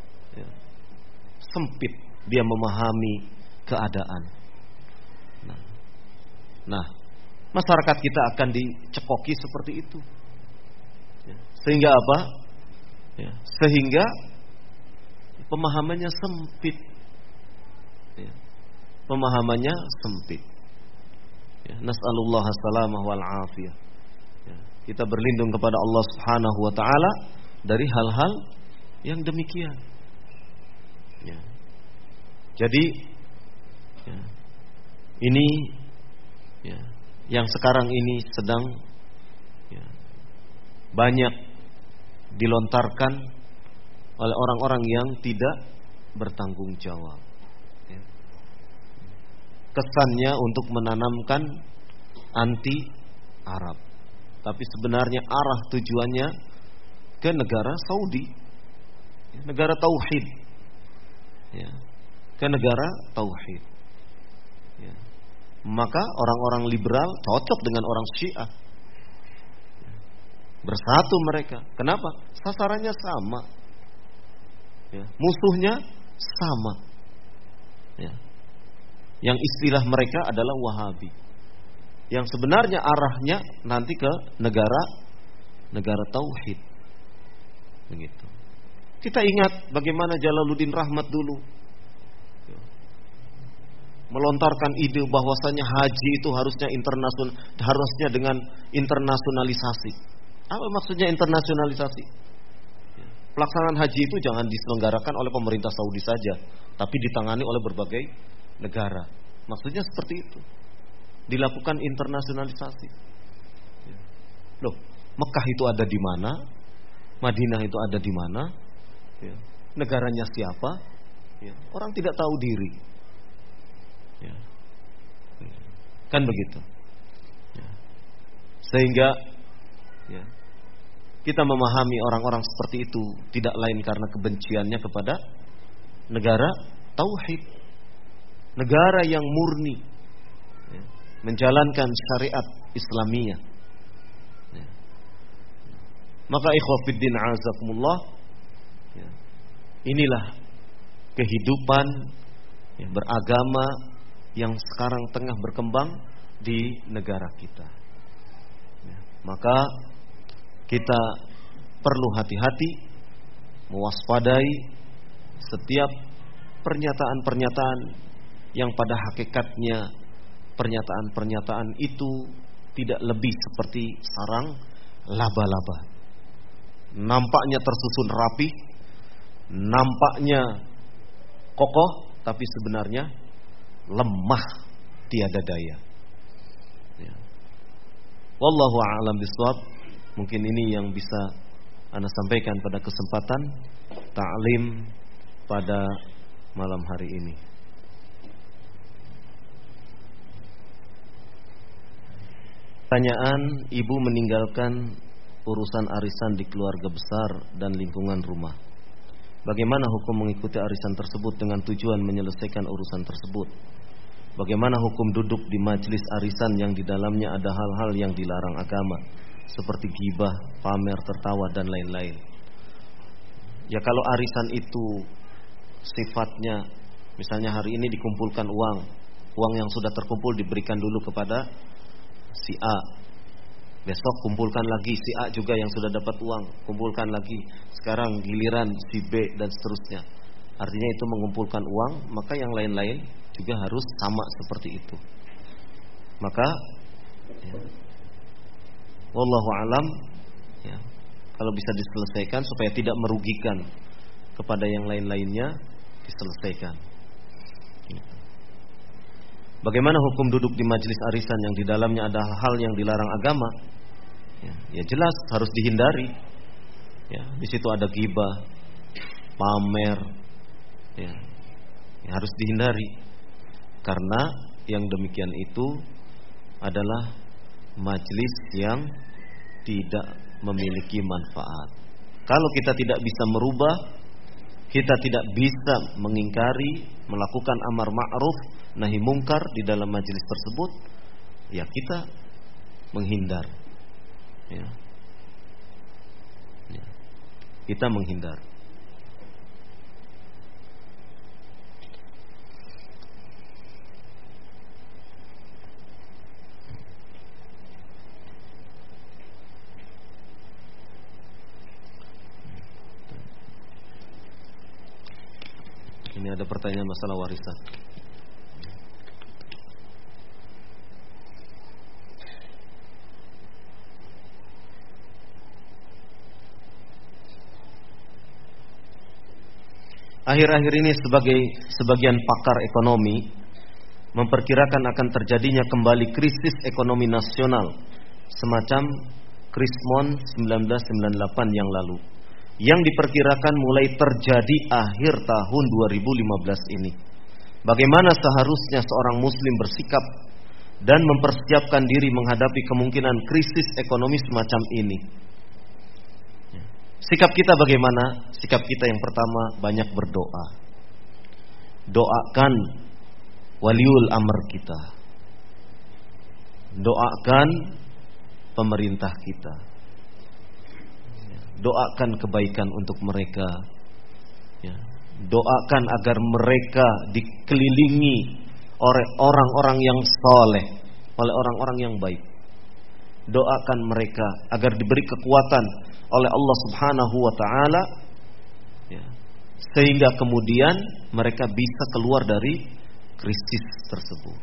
Sempit dia memahami keadaan. Nah, masyarakat kita akan dicekoki seperti itu. Sehingga apa? Sehingga pemahamannya sempit. Pemahamannya sempit. Nas'alullah as-salamah wal afiyah. Kita berlindung kepada Allah Subhanahu wa taala dari hal-hal yang demikian. Jadi ini yang sekarang ini sedang banyak dilontarkan oleh orang-orang yang tidak bertanggung jawab. Kesannya untuk menanamkan anti Arab. Tapi sebenarnya arah tujuannya ke negara Saudi, negara tauhid, ya, ke negara tauhid. Ya. Maka orang-orang liberal cocok dengan orang Syiah, bersatu mereka. Kenapa? Sasarannya sama, ya, musuhnya sama. Ya. Yang istilah mereka adalah Wahabi, yang sebenarnya arahnya nanti ke negara tauhid. Begitu. Kita ingat bagaimana Jalaluddin Rahmat dulu melontarkan ide bahwasanya haji itu harusnya dengan internasionalisasi. Apa maksudnya internasionalisasi? Pelaksanaan haji itu jangan diselenggarakan oleh pemerintah Saudi saja, tapi ditangani oleh berbagai negara. Maksudnya seperti itu. Dilakukan internasionalisasi. Loh, Mekah itu ada di mana? Madinah itu ada di mana? Negaranya siapa? Orang tidak tahu diri. Kan begitu. Sehingga kita memahami orang-orang seperti itu tidak lain karena kebenciannya kepada negara tauhid, negara yang murni, menjalankan syariat Islamiyah. Maka ikhwah fiddin azakumullah, inilah kehidupan beragama yang sekarang tengah berkembang di negara kita. Maka kita perlu hati-hati, mewaspadai setiap pernyataan-pernyataan yang pada hakikatnya pernyataan-pernyataan itu tidak lebih seperti sarang laba-laba. Nampaknya tersusun rapi, nampaknya kokoh, tapi sebenarnya lemah tiada daya. Wallahu a'lam bishawab. Mungkin ini yang bisa Anda sampaikan pada kesempatan ta'lim pada malam hari ini. Pertanyaan, ibu meninggalkan urusan arisan di keluarga besar dan lingkungan rumah. Bagaimana hukum mengikuti arisan tersebut dengan tujuan menyelesaikan urusan tersebut? Bagaimana hukum duduk di majelis arisan yang di dalamnya ada hal-hal yang dilarang agama, seperti ghibah, pamer, tertawa, dan lain-lain? Ya, kalau arisan itu sifatnya, misalnya hari ini dikumpulkan uang yang sudah terkumpul diberikan dulu kepada si A, besok kumpulkan lagi si A juga yang sudah dapat uang, kumpulkan lagi, sekarang giliran si B dan seterusnya. Artinya itu mengumpulkan uang, maka yang lain-lain juga harus sama seperti itu. Maka wallahu alam, kalau bisa diselesaikan supaya tidak merugikan kepada yang lain-lainnya, diselesaikan. Bagaimana hukum duduk di majelis arisan yang di dalamnya ada hal yang dilarang agama? Ya jelas harus dihindari. Di situ ada ghibah, pamer, harus dihindari. Karena yang demikian itu adalah majelis yang tidak memiliki manfaat. Kalau kita tidak bisa merubah, kita tidak bisa mengingkari, melakukan amar ma'ruf nahi mungkar di dalam majelis tersebut, ya kita menghindar. Kita menghindar. Ini ada pertanyaan masalah warisan. Akhir-akhir ini sebagian pakar ekonomi memperkirakan akan terjadinya kembali krisis ekonomi nasional semacam Krismon 1998 yang lalu, yang diperkirakan mulai terjadi akhir tahun 2015 ini. Bagaimana seharusnya seorang muslim bersikap dan mempersiapkan diri menghadapi kemungkinan krisis ekonomi semacam ini. Sikap kita bagaimana? Sikap kita yang pertama, banyak berdoa. Doakan waliul amr kita. Doakan pemerintah kita. Doakan kebaikan untuk mereka. Doakan agar mereka dikelilingi oleh orang-orang yang soleh, oleh orang-orang yang baik. Doakan mereka agar diberi kekuatan oleh Allah Subhanahu wa ta'ala, sehingga kemudian mereka bisa keluar dari krisis tersebut.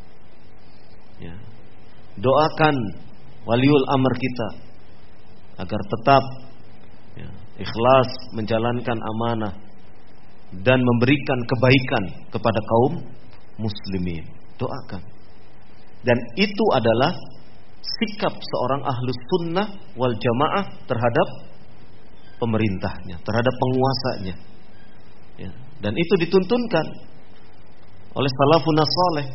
Doakan waliul amr kita agar tetap ikhlas menjalankan amanah dan memberikan kebaikan kepada kaum muslimin. Doakan. Dan itu adalah sikap seorang ahlus sunnah wal jamaah terhadap pemerintahnya, terhadap penguasanya. Dan itu dituntunkan oleh salafun saleh.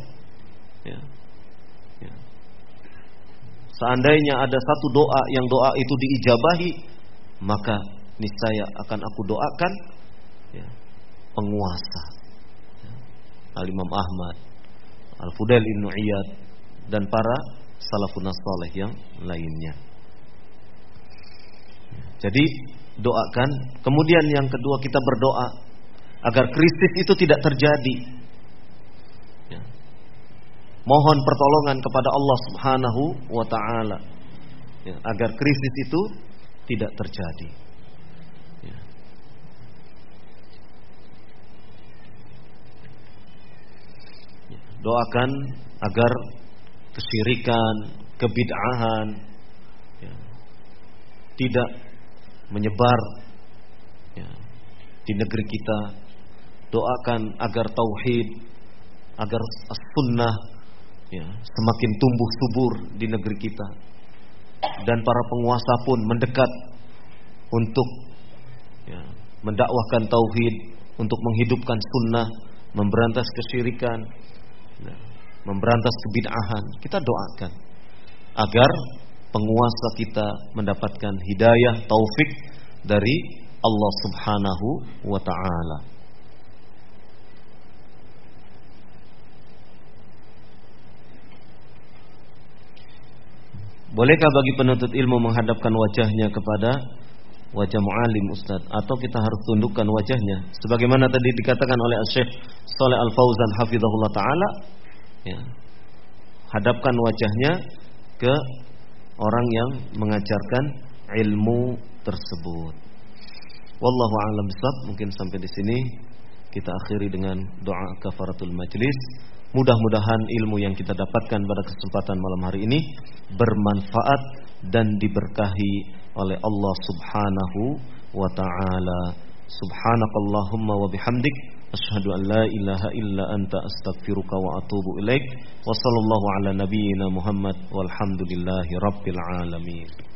Seandainya ada satu doa yang doa itu diijabahi, maka niscaya akan aku doakan penguasa, Al-Imam Ahmad, Al-Fudail Ibn Iyad, dan para salafun saleh yang lainnya. Jadi doakan. Kemudian yang kedua, kita berdoa agar krisis itu tidak terjadi. Mohon pertolongan kepada Allah Subhanahu wa ta'ala agar krisis itu tidak terjadi. Doakan agar kesyirikan, kebid'ahan tidak menyebar di negeri kita. Doakan agar tauhid, agar as-sunnah semakin tumbuh subur di negeri kita. Dan para penguasa pun mendekat untuk mendakwahkan tauhid, untuk menghidupkan sunnah, memberantas kesyirikan, memberantas kebid'ahan. Kita doakan agar penguasa kita mendapatkan hidayah, taufik dari Allah Subhanahu wa ta'ala. Bolehkah bagi penuntut ilmu menghadapkan wajahnya kepada wajah mu'alim, Ustaz, atau kita harus tundukkan wajahnya sebagaimana tadi dikatakan oleh Syekh Shalih Al-Fauzan hafizahullah ta'ala? Hadapkan wajahnya ke orang yang mengajarkan ilmu tersebut. Wallahu a'lam bishawab. Mungkin sampai di sini kita akhiri dengan doa kafaratul majlis. Mudah-mudahan ilmu yang kita dapatkan pada kesempatan malam hari ini bermanfaat dan diberkahi oleh Allah Subhanahu wa ta'ala. Subhanakallahumma wa bihamdik, asyhadu an la ilaha illa anta, astaghfiruka wa atubu ilaik. Wa sallallahu ala nabiyyina Muhammad walhamdulillahi rabbil alamin.